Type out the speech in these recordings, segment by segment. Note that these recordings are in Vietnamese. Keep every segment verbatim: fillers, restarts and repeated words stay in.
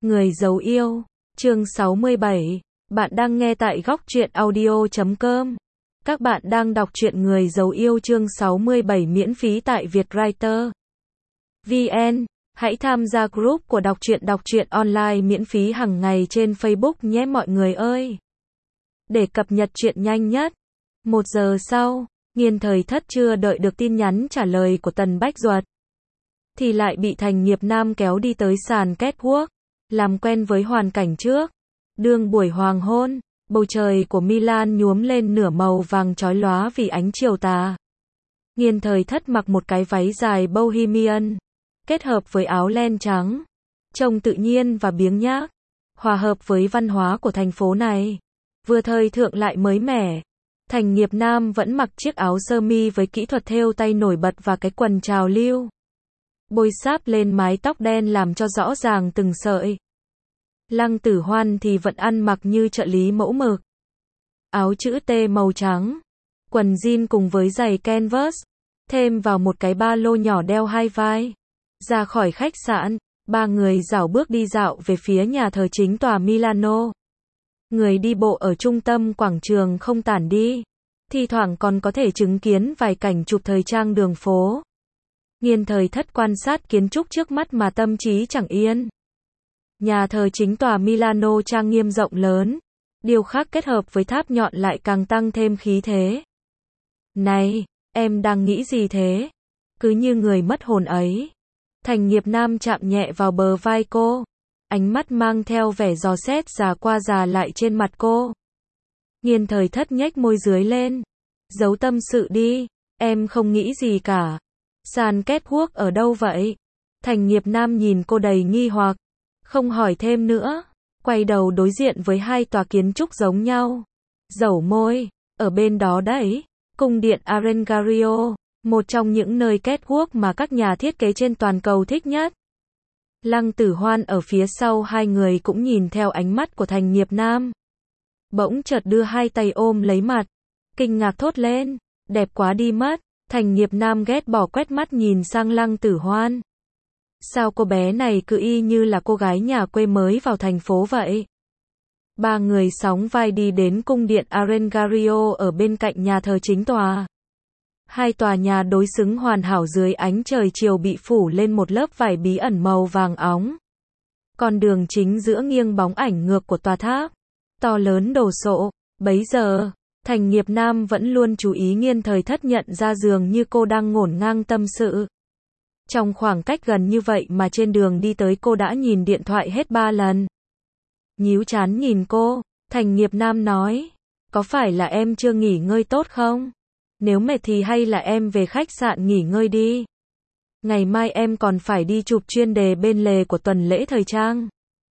Người giấu yêu, chương sáu mươi bảy. Bạn đang nghe tại góc truyện audio chấm com. Các bạn đang đọc truyện Người giấu yêu chương sáu mươi bảy miễn phí tại Vietwriter. vê en. Hãy tham gia group của đọc truyện đọc truyện online miễn phí hàng ngày trên Facebook nhé mọi người ơi. Để cập nhật truyện nhanh nhất. Một giờ sau, Nghiên Thời Thất chưa đợi được tin nhắn trả lời của Tần Bách Duật, thì lại bị Thành Nghiệp Nam kéo đi tới sàn catwalk, làm quen với hoàn cảnh trước. Đương buổi hoàng hôn, bầu trời của Milan nhuốm lên nửa màu vàng chói lóa vì ánh chiều tà. Nghiên Thời Thất mặc một cái váy dài bohemian, kết hợp với áo len trắng, trông tự nhiên và biếng nhác, hòa hợp với văn hóa của thành phố này, vừa thời thượng lại mới mẻ. Thành Nghiệp Nam vẫn mặc chiếc áo sơ mi với kỹ thuật thêu tay nổi bật và cái quần trào lưu, bôi sáp lên mái tóc đen làm cho rõ ràng từng sợi. Lăng Tử Hoan thì vẫn ăn mặc như trợ lý mẫu mực. Áo chữ T màu trắng, quần jean cùng với giày canvas, thêm vào một cái ba lô nhỏ đeo hai vai. Ra khỏi khách sạn, ba người rảo bước đi dạo về phía nhà thờ chính tòa Milano. Người đi bộ ở trung tâm quảng trường không tản đi, thi thoảng còn có thể chứng kiến vài cảnh chụp thời trang đường phố. Nghiên Thời Thất quan sát kiến trúc trước mắt mà tâm trí chẳng yên. Nhà thờ chính tòa Milano trang nghiêm rộng lớn, điêu khắc kết hợp với tháp nhọn lại càng tăng thêm khí thế. Này, em đang nghĩ gì thế? Cứ như người mất hồn ấy. Thành Nghiệp Nam chạm nhẹ vào bờ vai cô, ánh mắt mang theo vẻ dò xét già qua già lại trên mặt cô. Nghiên Thời Thất nhếch môi dưới lên. Giấu tâm sự đi, em không nghĩ gì cả. Sàn catwalk ở đâu vậy? Thành Nghiệp Nam nhìn cô đầy nghi hoặc, không hỏi thêm nữa, quay đầu đối diện với hai tòa kiến trúc giống nhau. Dẩu môi, ở bên đó đấy, cung điện Arengario, một trong những nơi catwalk mà các nhà thiết kế trên toàn cầu thích nhất. Lăng Tử Hoan ở phía sau hai người cũng nhìn theo ánh mắt của Thành Nghiệp Nam. Bỗng chợt đưa hai tay ôm lấy mặt, kinh ngạc thốt lên, đẹp quá đi mất. Thành Nghiệp Nam ghét bỏ quét mắt nhìn sang Lăng Tử Hoan. Sao cô bé này cứ y như là cô gái nhà quê mới vào thành phố vậy? Ba người sóng vai đi đến cung điện Arengario ở bên cạnh nhà thờ chính tòa. Hai tòa nhà đối xứng hoàn hảo dưới ánh trời chiều bị phủ lên một lớp vải bí ẩn màu vàng óng. Con đường chính giữa nghiêng bóng ảnh ngược của tòa tháp to lớn đồ sộ. Bấy giờ, Thành Nghiệp Nam vẫn luôn chú ý Nghiên Thời Thất nhận ra dường như cô đang ngổn ngang tâm sự. Trong khoảng cách gần như vậy mà trên đường đi tới cô đã nhìn điện thoại hết ba lần. Nhíu chán nhìn cô, Thành Nghiệp Nam nói, có phải là em chưa nghỉ ngơi tốt không? Nếu mệt thì hay là em về khách sạn nghỉ ngơi đi. Ngày mai em còn phải đi chụp chuyên đề bên lề của tuần lễ thời trang.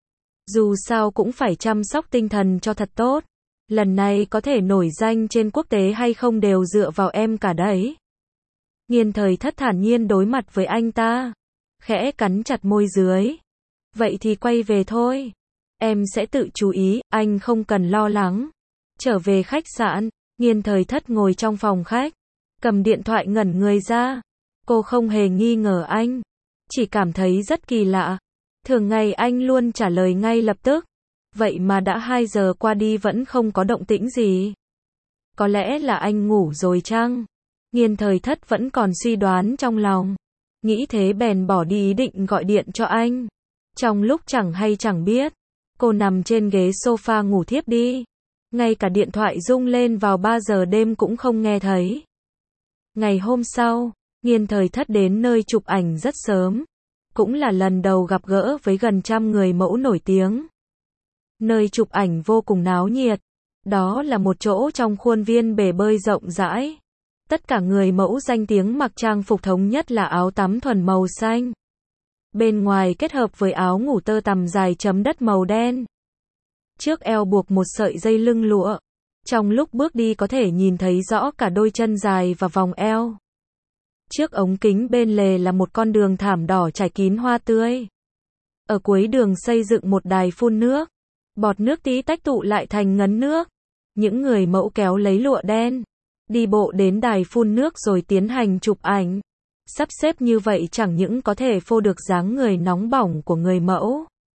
Dù sao cũng phải chăm sóc tinh thần cho thật tốt. Lần này có thể nổi danh trên quốc tế hay không đều dựa vào em cả đấy. Nghiên Thời Thất thản nhiên đối mặt với anh ta, khẽ cắn chặt môi dưới. Vậy thì quay về thôi. Em sẽ tự chú ý, anh không cần lo lắng. Trở về khách sạn, Nghiên Thời Thất ngồi trong phòng khách, cầm điện thoại ngẩn người ra. Cô không hề nghi ngờ anh, chỉ cảm thấy rất kỳ lạ. Thường ngày anh luôn trả lời ngay lập tức. Vậy mà đã hai giờ qua đi vẫn không có động tĩnh gì. Có lẽ là anh ngủ rồi chăng? Nghiên Thời Thất vẫn còn suy đoán trong lòng. Nghĩ thế bèn bỏ đi ý định gọi điện cho anh. Trong lúc chẳng hay chẳng biết, cô nằm trên ghế sofa ngủ thiếp đi. Ngay cả điện thoại rung lên vào ba giờ đêm cũng không nghe thấy. Ngày hôm sau, Nghiên Thời Thất đến nơi chụp ảnh rất sớm. Cũng là lần đầu gặp gỡ với gần trăm người mẫu nổi tiếng. Nơi chụp ảnh vô cùng náo nhiệt. Đó là một chỗ trong khuôn viên bể bơi rộng rãi. Tất cả người mẫu danh tiếng mặc trang phục thống nhất là áo tắm thuần màu xanh. Bên ngoài kết hợp với áo ngủ tơ tằm dài chấm đất màu đen. Trước eo buộc một sợi dây lưng lụa. Trong lúc bước đi có thể nhìn thấy rõ cả đôi chân dài và vòng eo. Trước ống kính bên lề là một con đường thảm đỏ trải kín hoa tươi. Ở cuối đường xây dựng một đài phun nước. Bọt nước tí tách tụ lại thành ngấn nước. Những người mẫu kéo lấy lụa đen, đi bộ đến đài phun nước rồi tiến hành chụp ảnh. Sắp xếp như vậy chẳng những có thể phô được dáng người nóng bỏng của người mẫu,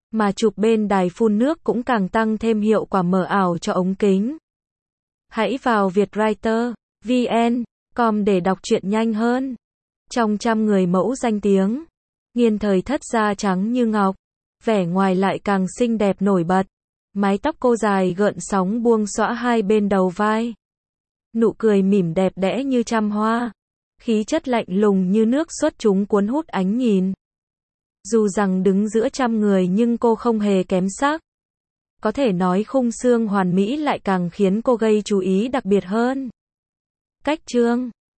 Mà chụp bên đài phun nước cũng càng tăng thêm hiệu quả mờ ảo cho ống kính. Hãy vào vietwriter chấm vn chấm com để đọc truyện nhanh hơn. Trong trăm người mẫu danh tiếng, Nghiên Thời Thất da trắng như ngọc, vẻ ngoài lại càng xinh đẹp nổi bật. Mái tóc cô dài gợn sóng buông xõa hai bên đầu vai. Nụ cười mỉm đẹp đẽ như trăm hoa. Khí chất lạnh lùng như nước xuất chúng cuốn hút ánh nhìn. Dù rằng đứng giữa trăm người nhưng cô không hề kém sắc. Có thể nói khung xương hoàn mỹ lại càng khiến cô gây chú ý đặc biệt hơn. Cách trương